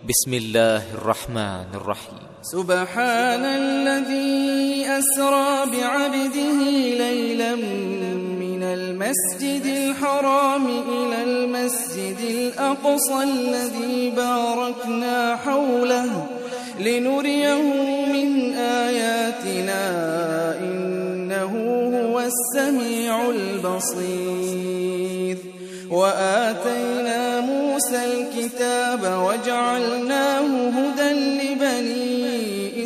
بسم الله الرحمن الرحيم. سبحان الذي أسرى بعبده ليلا من المسجد الحرام إلى المسجد الأقصى الذي باركنا حوله لنريه من آياتنا إنه هو السميع البصير. وآتينا موسى الكتاب وجعلناه هدى لبني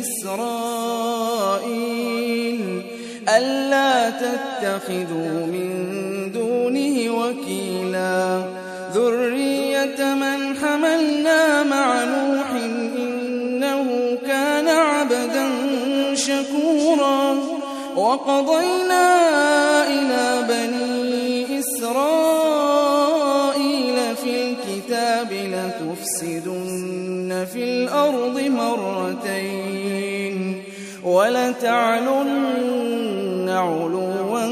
إسرائيل ألا تتخذوا من دونه وكيلا ذرية من حملنا مع نوح إنه كان عبدا شكورا. وقضينا إلى بني إسرائيل في الكتاب لتفسدن في الأرض مرتين ولتعلن علوا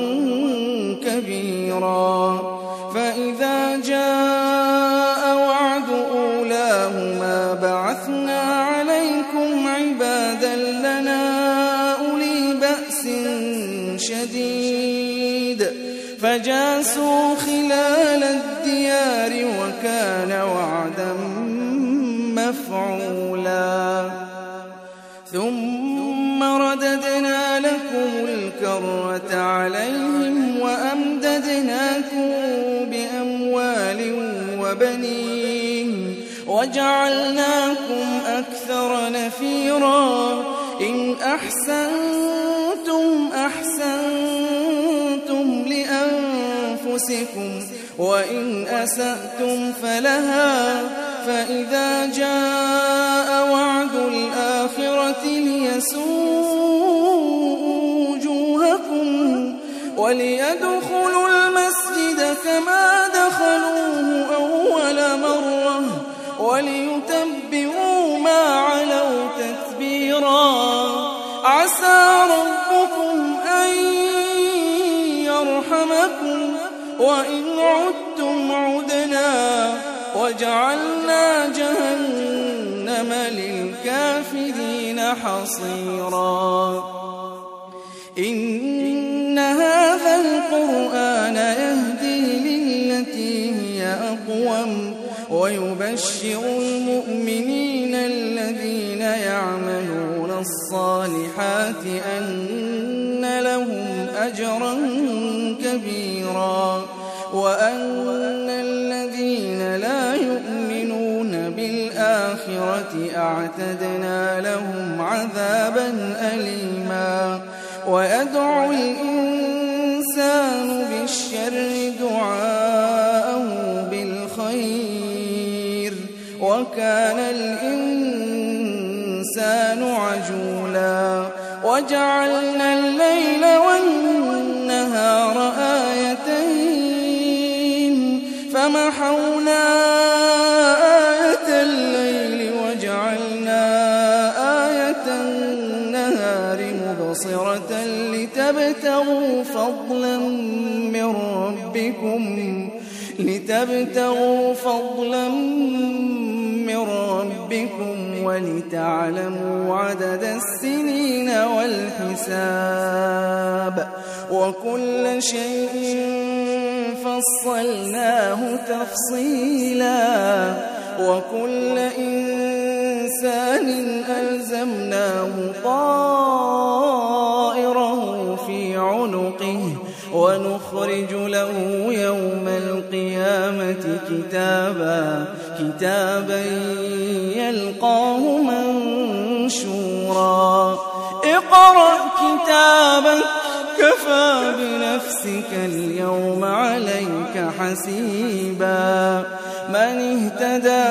كبيرا. فإذا جاء وعد أولاهما بعثنا عليكم عبادا لنا أولي بأس شديد فجاسوا خلال الديار وكان وعدا مفعولا. ثم رددنا لكم الكرة عليهم وأمددناكم بأموال وبنين وجعلناكم أكثر نفيرا. إن أحسنتم أحسنتم لأنفسكم وإن أسأتم فلها. فإذا جاء وعد الآخرة ليسوءوا وجوهكم وليدخلوا المسجد كما دخلوه أول مرة وليتبروا ما علوا تتبيرا. عسى ربكم أن يرحمكم وإن عدتم عدنا وجعلنا جهنم للكافرين حصيرا. إن هذا القرآن يهدي للتي هي أقوم ويبشر المؤمنين الذين يعملون الصالحات أن لهم أجرا كبيرا وأن الذين لا يؤمنون بالآخرة أعتدنا لهم عذابا أليما. ويدعو الإنسان بالشر دعاءه بالخير وكان الإنسان عجولا. وجعلنا الليل والنهار آيتين فمحونا آية الليل وجعلنا آية النهار مبصرة لتبتغوا فضلا من ربكم ولتعلموا عدد السنين والحساب وكل شيء فصلناه تفصيلا. وكل إنسان ألزمناه طائره في عنقه ونخرج له يوم القيامة كتابا يلقاه منشورا. اقرأ كتابك كفى بنفسك اليوم عليك حسيبا. من اهتدى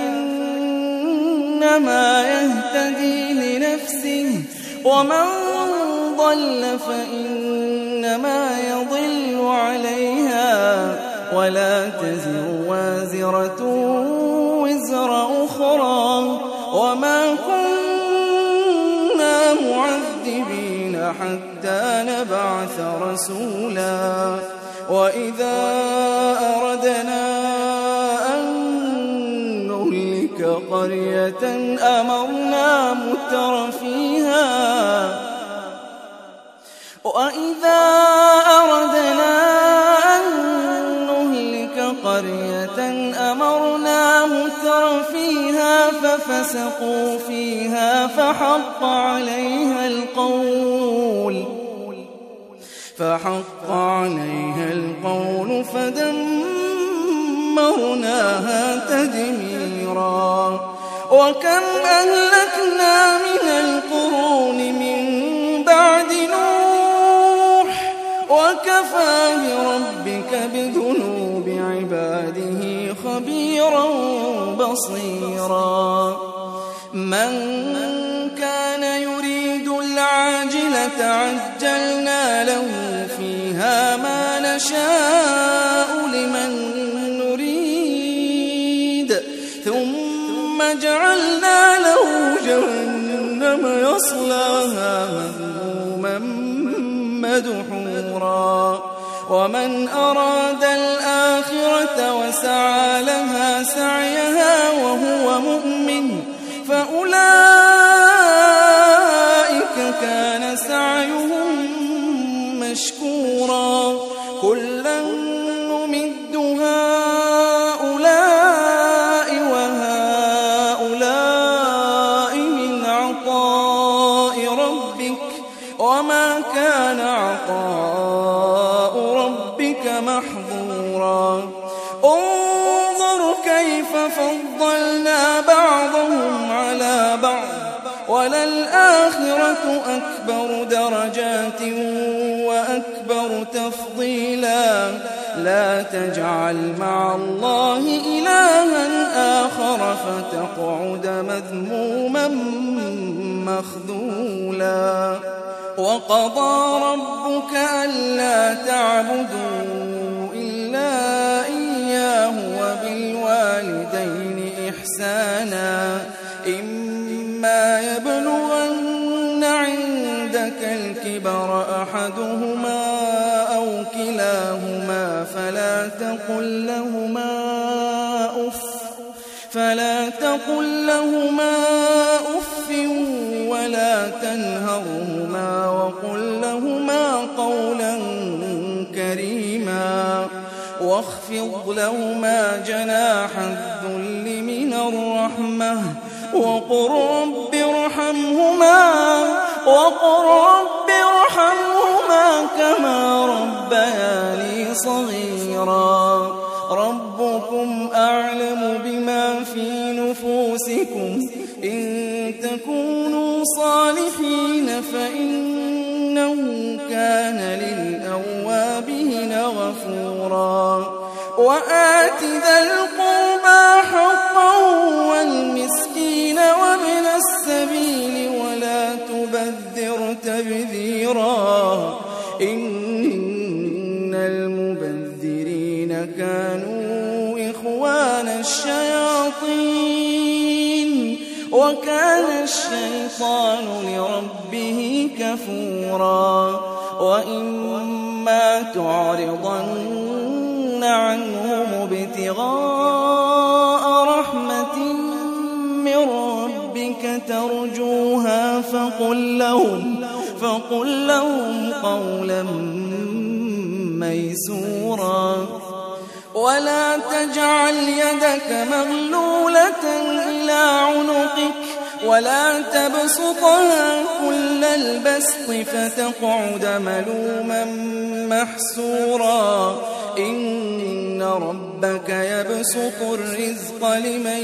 فإنما يهتدي لنفسه ومن ضل فإنما يضل عليها ولا تزر وازرة وزر أخرى وما كنا معذبين حتى نبعث رسولا. وإذا أردنا أن نهلك قرية أمرنا متر فيها وإذا أردنا أن نهلك قرية أمرنا متر فيها ففسقوا فيها فحق عليها القول فدمرناها تدميرا وكم أهلكنا من القرون من بعد نوح وكفى بربك بذنوب عباده خبيرا بصيرا من كان يريد العاجلة عجلنا له فيها ما نشاء لمن نريد ثم جعلنا له جهنم يصلاها مذموما مدحورا ومن أراد الآخرة وسعى لها سعيها وهو مؤمن فأولئك كان سعيهم مشكورا كلا نمد هؤلاء وهؤلاء من عطاء ربك وما كان عطاء ربك محظورا انظر كيف فضلنا بعضهم على بعض وللآخرة أكبر درجات وأكبر تفضيلا لا تجعل مع الله إلها آخر فتقعد مذموما مخذولا وقضى ربك ألا تعبدوا إلا إياه وبالوالدين إحسانا إما يبلغن عندك الكبر أحدهما أو كلاهما فلا تقل لهما أف ولا تنهرهما وقل لهما قولا كريما واخفض لهما جناح الذل من الرحمة وقل رب ارحمهما كما ربياني صغيرا ربكم أعلم بما في نفوسكم إن تكونوا صالحين فإنه كان للأوابين غفورا وآت ذا القربى حقه والمسكين وابن السبيل ولا تبذر تبذيرا إن المبذرين كانوا إخوان الشياطين وكان الشيطان لربه كفورا وإما تعرضن عنهم ابتغاء رحمة من ربك ترجوها فقل لهم قولا ميسورا ولا تجعل يدك مغلولة إلى عنقك ولا تبسطها كل البسط فتقعد ملوما محسورا إن ربك يبسط الرزق لمن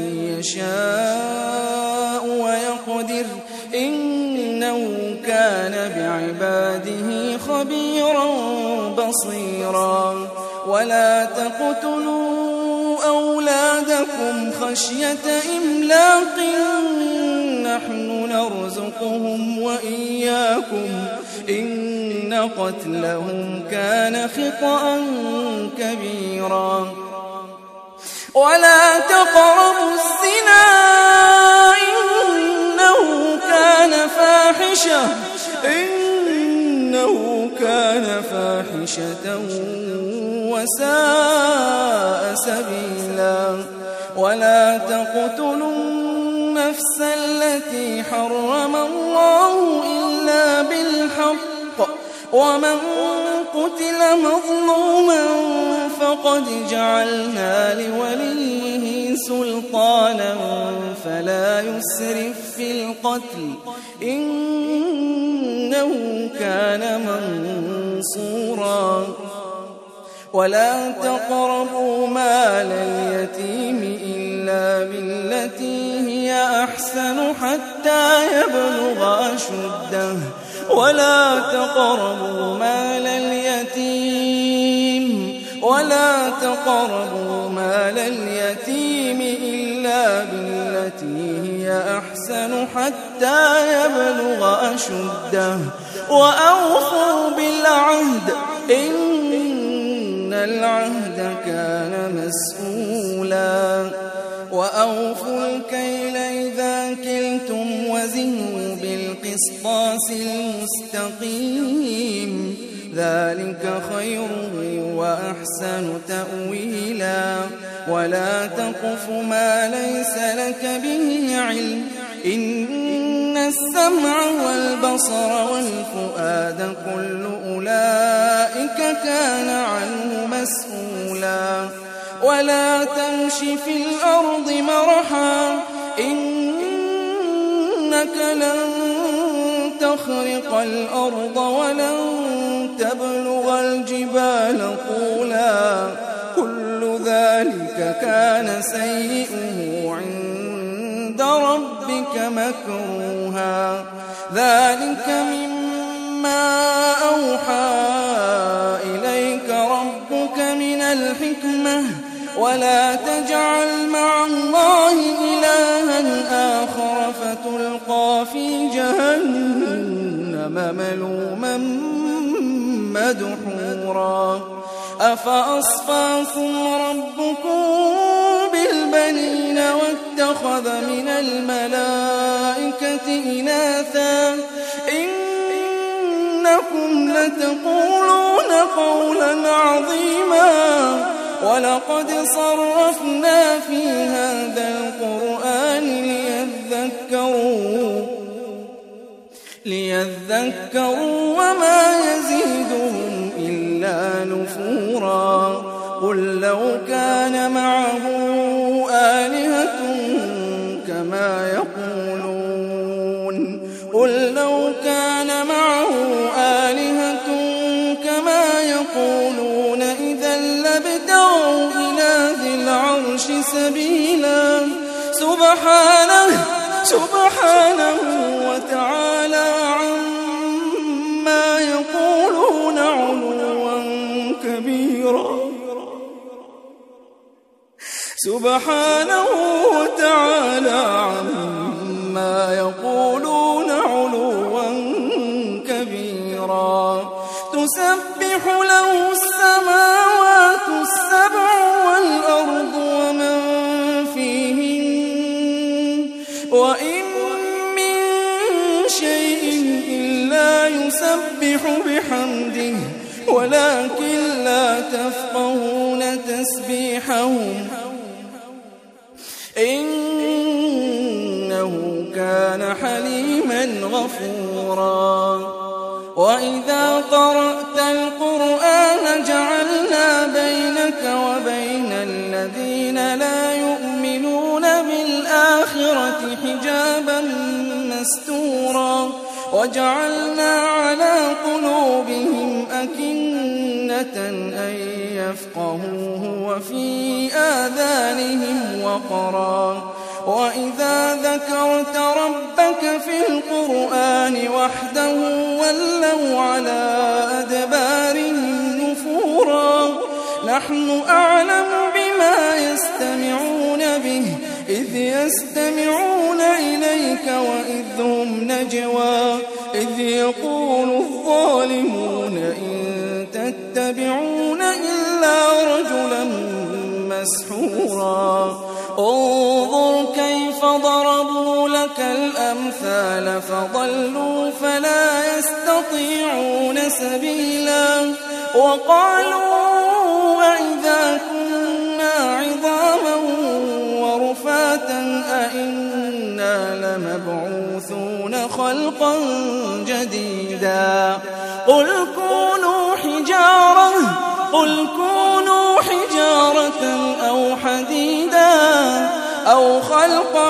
يشاء ويقدر إنه كان بعباده خبيرا بصيرا ولا تقتلوا أولادكم خشية إملاق نحن نرزقهم وإياكم إن قتلهم كان خطأ كبيرا ولا تقربوا الزنا إنه كان فاحشة وساء سبيلا ولا تقتلوا النفس التي حرم الله إلا بالحق ومن قتل مظلوما فقد جعلنا لوليه سلطانا فلا يسرف في القتل إنه كان منصورا ولا تقربوا مال اليتيم إلا بالتي هي أحسن حتى يبلغ أشده ولا تقربوا مال اليتيم إلا بالتي هي أحسن حتى يبلغ أشده وأوفوا بالعهد إن العهد كان مسؤولا وأوفوا الكيل إذا كلتم وزنوا بالقسطاس المستقيم ذلك خير وأحسن تأويلا ولا تقف ما ليس لك به علم إن السمع والبصر والفؤاد كل أولئك كان عنه مسؤولا ولا تمش في الأرض مرحا إنك لن تخرق الأرض ولن تبلغ الجبال طولا كل ذلك كان سيئه عند ربك مكروها ذلك مما أوحى إليك ربك من الحكمة ولا تجعل مع الله إلها آخر فتلقى في جهنم ملوما مدحورا أفأصفاكم ربكم بالبنين واتخذ من الملائكة إناثا إنكم لتقولون قولا عظيما ولقد صرفنا في هذا القرآن ليذكروا وما يزيدهم إلا نفورا قل لو كان معه آلهة كما يقولون إذا لابتغوا إلى ذي العرش سبيلا سبحانه وتعالى عما يقولون علوا كبيرا سبحانه وتعالى عما يقولون علوا كبيرا تسبح له السماوات السبع والأرض ومن فيهن وإن من شيء إلا يسبح بحمده ولكن لا تفقهون تسبيحهم إنه كان حليما غفورا وإذا قرأت القرآن جعلنا بينك وبين الذين لا يؤمنون بالآخرة حجابا مستورا وجعلنا على قلوبهم أكنة أن يفقهوه وفي آذانهم وقرا وإذا ذكرت ربك في القرآن وحده ولوا على أدبارهم نفورا نحن أعلم بما يستمعون به إذ يستمعون إليك وإذ هم نجوى إذ يقول الظالمون إن تتبعون إلا رجلا مسحورا انظر كيف ضربوا لك الأمثال فضلوا فلا يستطيعون سبيلا وقالوا وإذا كنا عظاما ورفاتا لمبعوثون خلقا جديدا قل كونوا حجارة أو حديدا أو خلقا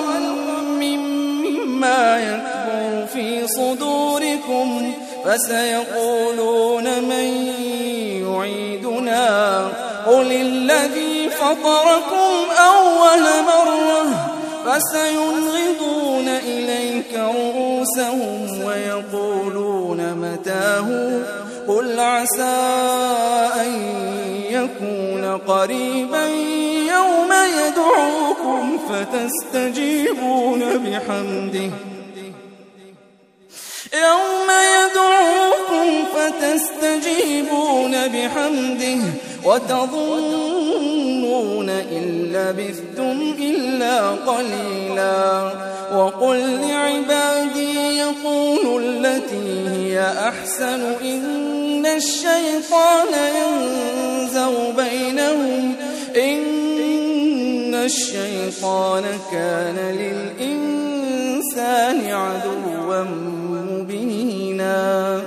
مما يكبر في صدوركم فسيقولون من يعيدنا قل الذي فطركم أول مرة فسينغضون إليك رؤوسهم ويقولون متاه قل عسى أن يكون قريبا يوم يدعوكم فتستجيبون بحمده وتظنون إن لبثتم إلا قليلا وقل لعبادي يقولوا التي هي أحسن إن الشيطان ينزغ بينهم إن الشيطان كان للإنسان عدوا مبينا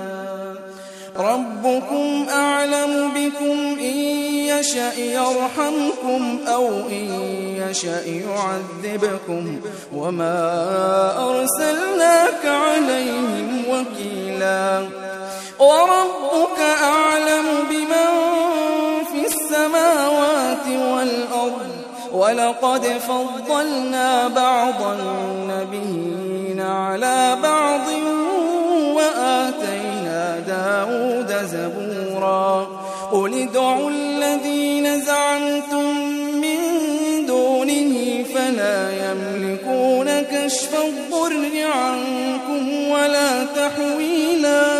ربكم أعلم بكم إن يشأ يرحمكم أو إن يشأ يعذبكم وما أرسلناك عليهم وكيلا وربك أعلم بمن في السماوات والأرض ولقد فضلنا بعض النبيين على بعض وآتينا داود زبورا قل ادعوا الذين زعمتم من دونه فلا يملكون كشف الضر عنكم ولا تحويلا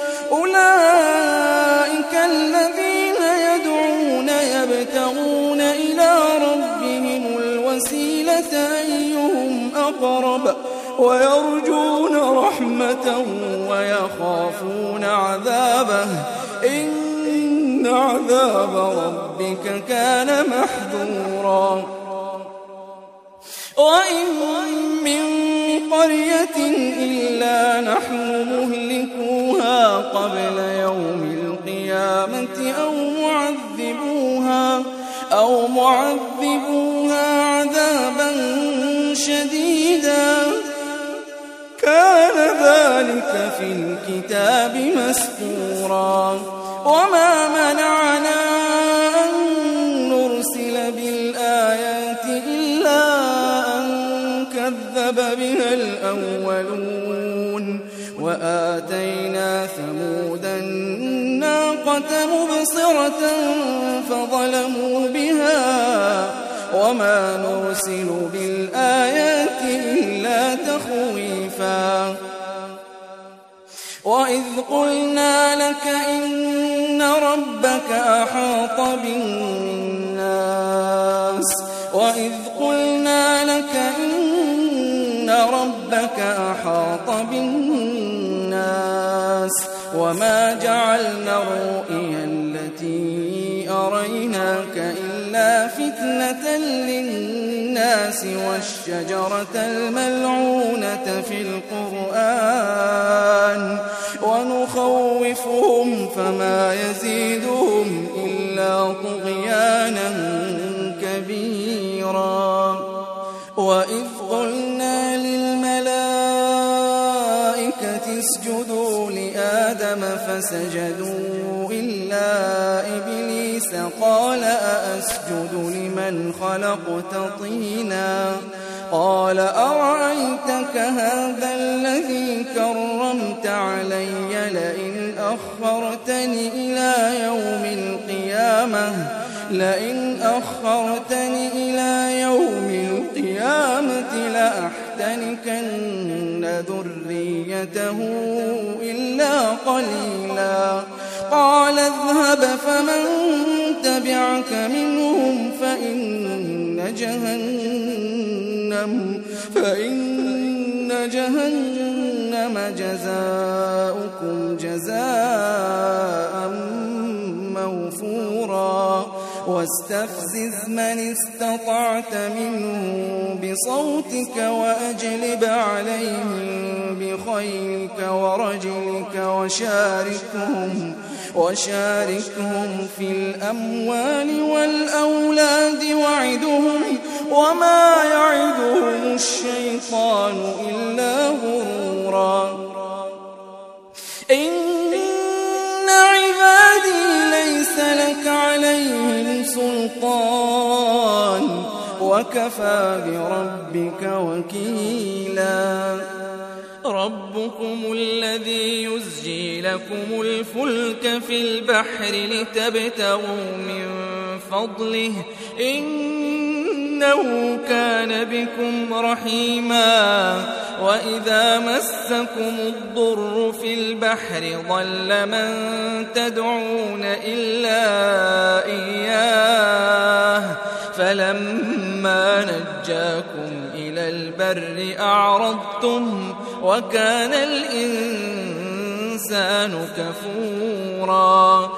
أولئك الذين يدعون يبتغون إلى ربهم الوسيلة أيهم أقرب ويرجون رحمته ويخافون عذابه إن عذاب ربك كان محذورا وإن من قرية إلا نحن مهلكوها قبل يوم القيامة أو معذبوها عذابا شديدا كان ذلك في الكتاب مسطورا وما منعنا أن نرسل بالآيات إلا أن كذب بها الأولون وآتينا ثمود الناقة مبصرة فظلموا بها وما نرسل بالآيات إلا تخويفا وإذ قلنا لك إن ربك أحاط بالناس وما جعلنا الرؤيا التي أريناك إلا فتنة للناس والشجرة الملعونة في القرآن ونخوفهم فما يزيدهم إلا طغيانا كبيرا وإذ قلنا للملائكة اسجدوا لآدم فسجدوا إلا إبليس قال أأسجد لمن خلقت طينا قال أرأيتك هذا الذي كرمت علي لئن أخرتني إلى يوم القيامة لأحتنكن ذريته إلا قليلا قال اذهب فمن تبعك منهم فإن جهنم جزاؤكم جزاء موفورا واستفزز من استطعت منهم بصوتك وأجلب عليهم بخيلك ورجلك وشاركهم في الأموال والأولاد وعدهم وما يعدهم الشيطان إلا غرورا إن عبادي ليس لك عليهم سلطان وكفى بربك وكيلا ربكم الذي يزجي لكم الفلك في البحر لتبتغوا من فضله إنه كان بكم رحيما وإذا مسكم الضر في البحر ضل من تدعون إلا إياه فلما نجاكم إلى البر أعرضتم وكان الإنسان كفورا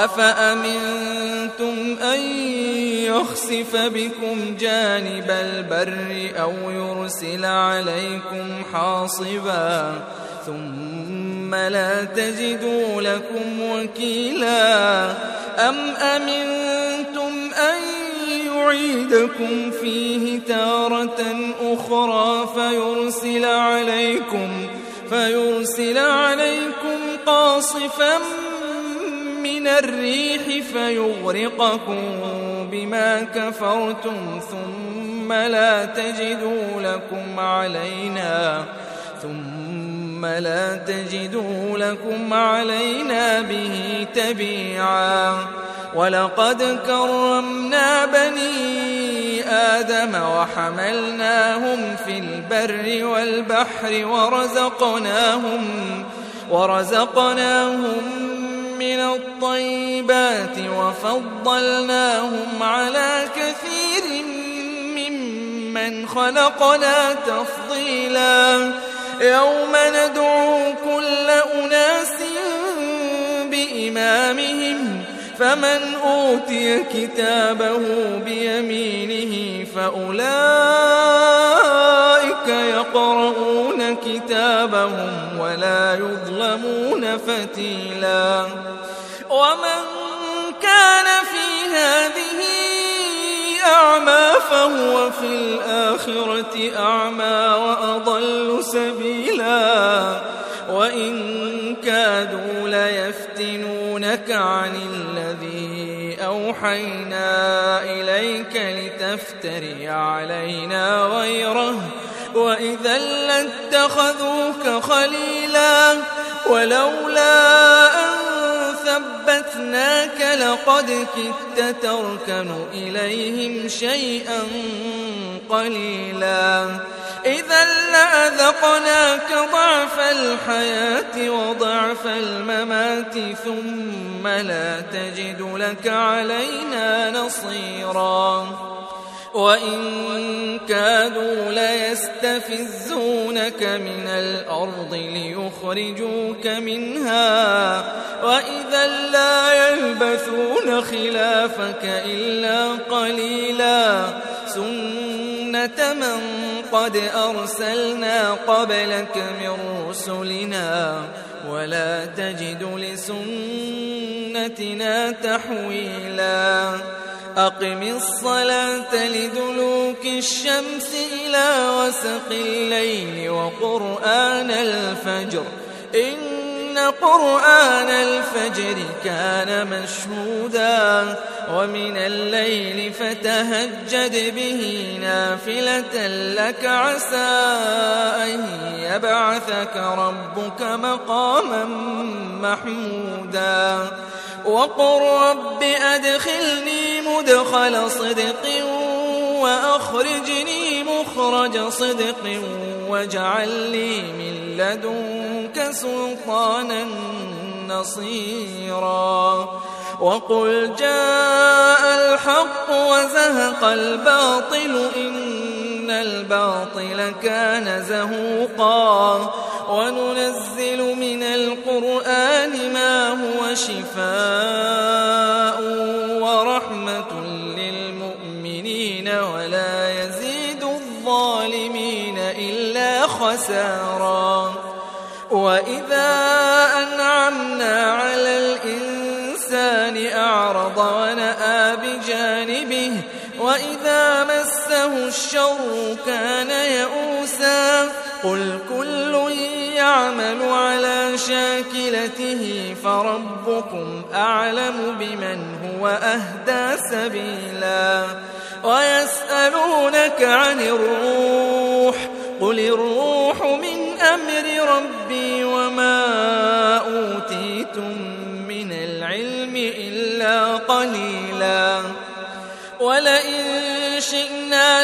أفأمنتم أن يخسف بكم جانب البر أو يرسل عليكم حاصبا ثم لا تجدوا لكم وكيلا أم أمنتم أن يعيدكم فيه تارة أخرى فيرسل عليكم قاصفا من الريح فيغرقكم بما كفرتم ثم لا تجدوا لكم علينا به تبيعا ولقد كرمنا بني آدم وحملناهم في البر والبحر ورزقناهم من الطيبات وفضلناهم على كثير ممن خلقنا تفضيلا يوم ندعو كل أناس بإمامهم فمن أوتي كتابه بيمينه فأولئك يقرؤون كتابهم ولا يظلمون فتيلا ومن كان في هذه أعمى فهو في الآخرة أعمى وأضل سبيلا وإن كادوا ليفتنونك عن الذي أوحينا إليك لتفتري علينا غيره وإذا لاتخذوك خليلا ولولا أن ثبتناك لقد كدت تركن إليهم شيئا قليلا إذا لأذقناك ضعف الحياة وضعف الممات ثم لا تجد لك علينا نصيرا وإن كادوا ليستفزونك من الأرض ليخرجوك منها وإذا لا يلبثون خلافك إلا قليلا سنة من قد أرسلنا قبلك من رسلنا ولا تجد لسنتنا تحويلا أقم الصلاة لدلوك الشمس إلى وسق الليل وقرآن الفجر إن قرآن الفجر كان مشهودا ومن الليل فتهجد به نافلة لك عسى أن يبعثك ربك مقاما محمودا وقل رب أدخلني مدخل صدق وأخرجني مخرج صدق واجعل لي من لدنك سلطانا نصيرا وقل جاء الحق وزهق الباطل إن الباطل كان زهوقا وننزل من القرآن ما هو شفاء ورحمة خسارا. وإذا أنعمنا على الإنسان أعرض ونأى بجانبه وإذا مسه الشر كان يئوسا. قل كل يعمل على شاكلته فربكم أعلم بمن هو أهدى سبيلا. ويسألونك عن الروح قل الروح من أمر ربي وما أوتيتم من العلم إلا قليلا. ولئن شئنا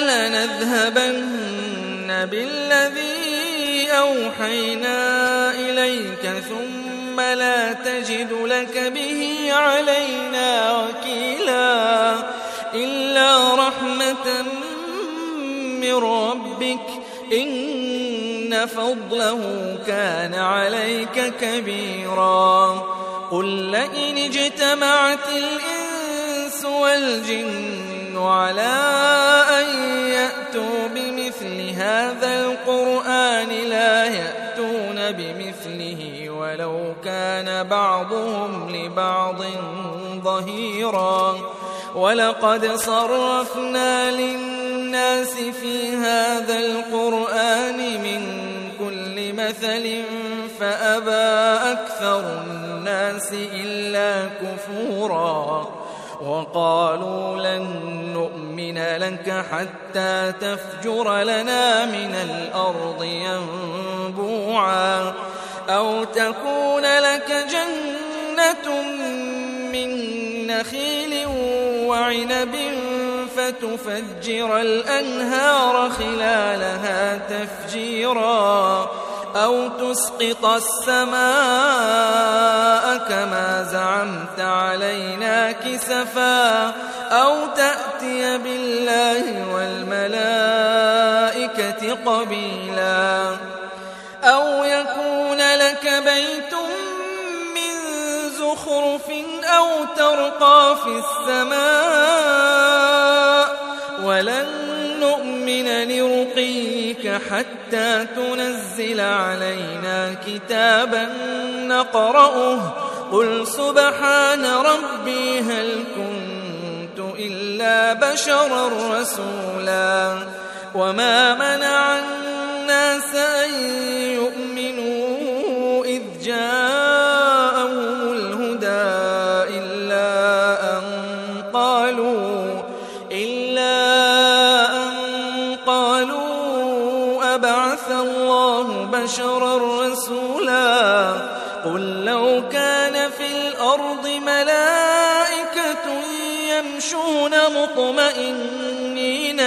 لنذهبن بالذي أوحينا إليك ثم لا تجد لك به علينا وكيلا إلا رحمة من ربك إن فضله كان عليك كبيرا. قل لئن اجتمعت الإنس والجن على أن يأتوا بمثل هذا القرآن لا يأتون بمثله ولو كان بعضهم لبعض ظهيرا. ولقد صرفنا للناس في هذا القرآن من كل مثل فأبى أكثر الناس إلا كفورا. وقالوا لن نؤمن لك حتى تفجر لنا من الأرض ينبوعا أو تكون لك جنة من نخيل وعنب فتفجر الأنهار خلالها تفجيرا أو تسقط السماء كما زعمت علينا كسفا أو تأتي بالله والملائكة قبيلا أو يكون لك بيت من زخرف أو ترقى في السماء ولن نؤمن لرقيك حتى تنزل علينا كتابا نقرأه قل سبحان ربي هل كنت إلا بشرا رسولا. وما منع الناس أن يؤمنوا إذ جاءهم الهدى إلا أن قالوا أبعث الله بشرا رسولا. قل لو كان في الأرض ملائكة يمشون مطمئنين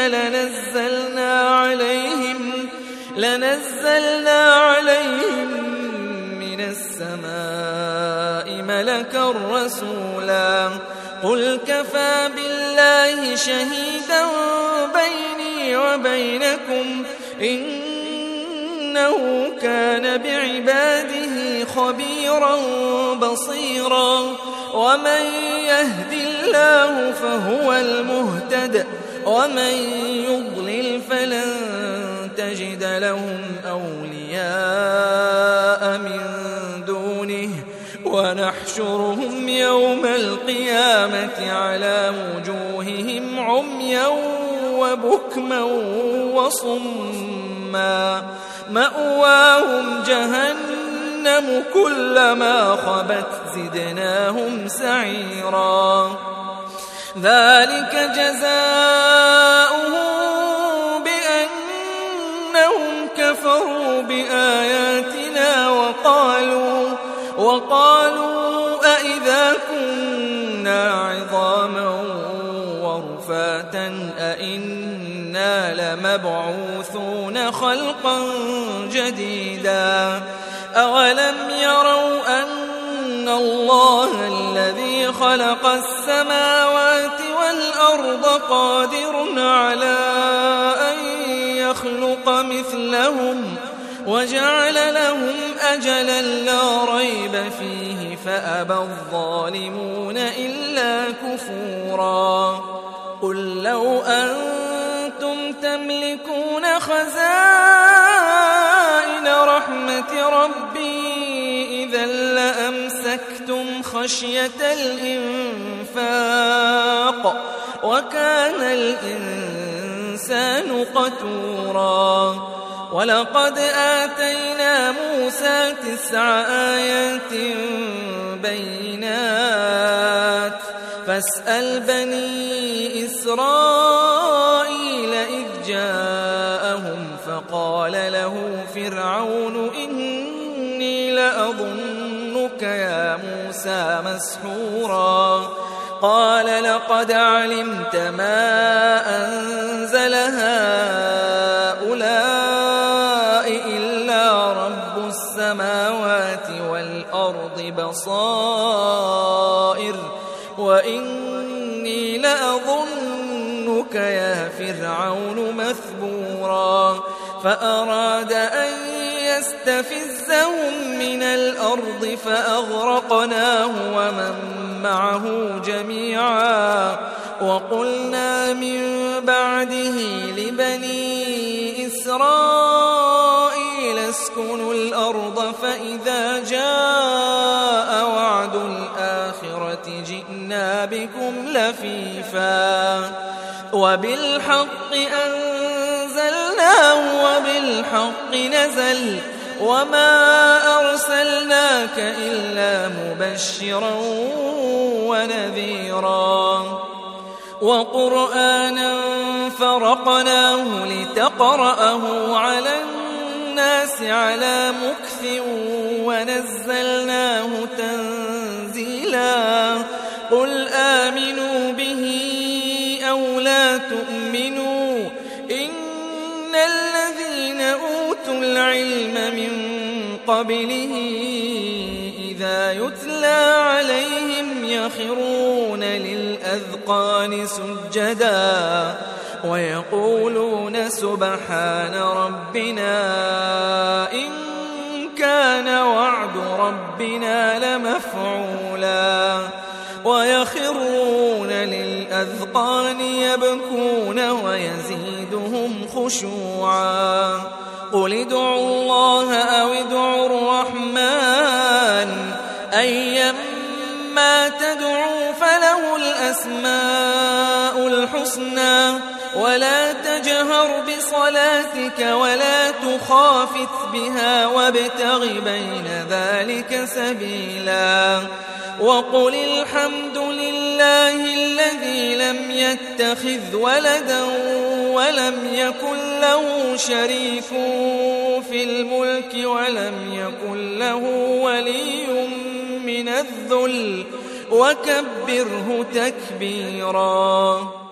لنزلنا عليهم من السماء ملكا رسولا. قل كفى بالله شهيدا بيني وبينكم إنه كان بعباده خبيرا بصيرا. ومن يهد الله فهو المهتد ومن يضلل فلن تجد لهم أولياء من دونه ونحشرهم يوم القيامة على وجوههم عميا وبكما وصما مأواهم جهنم كلما خبت زدناهم سعيرا. ذلك جزاؤهم بأنهم كفروا بآياتنا وقالوا أئذا كنا عظاما ورفاتا أئنا لمبعوثون خلقا جديدا. أولم يروا أن الله الذي خلق السماوات والأرض قادر على أن يخلق مثلهم وجعل لهم أجلا لا ريب فيه فأبى الظالمون إلا كفورا. قل لو أنتم تملكون خزائن ربي إذا لأمسكتم خشية الإنفاق وكان الإنسان قتورا ولقد آتينا موسى 9 آيات بينات فاسأل بني إسرائيل إذ جاءهم فقال له فرعون إني لأظنك يا موسى مسحورا قال لقد علمت ما أنزل هؤلاء إلا رب السماوات والأرض بصائر وإني لأظنك يا فرعون مثبورا فأراد أن يستفزهم من الأرض فأغرقناه ومن معه جميعا وقلنا من بعده لبني إسرائيل اسكنوا الأرض فإذا جاء وعد الآخرة جئنا بكم لفيفا وبالحق أنزلناه وبالحق نزل وما أرسلناك إلا مبشرا ونذيرا وقرآنا فرقناه لتقرأه على الناس على مكث ونزلناه تنزيلا قل آمنوا به أو لا تؤمنوا إن الذين أوتوا العلم من قبله إذا يتلى عليهم يخرون للأذقان سجدا ويقولون سبحان ربنا إن كان وعد ربنا لمفعولا ويخرون للأذقان يبكون ويزيدهم خشوعا قل ادعوا الله أو ادعوا الرحمن أيما تدعوا فله الأسماء الحسنى ولا تجهر بصلاتك ولا تخافت بها وابتغ بين ذلك سبيلا وقل الحمد لله الذي لم يتخذ ولدا ولم يكن له شريك في الملك ولم يكن له ولي من الذل وكبره تكبيرا.